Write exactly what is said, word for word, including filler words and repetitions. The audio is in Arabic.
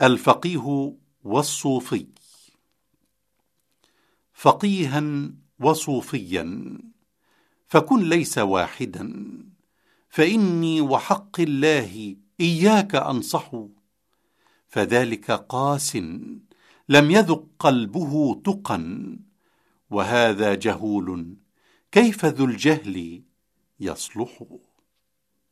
الفقيه والصوفي. فقيها وصوفيا فكن ليس واحدا، فإني وحق الله إياك أنصح، فذلك قاس لم يذق قلبه تقا، وهذا جهول كيف ذو الجهل يصلح.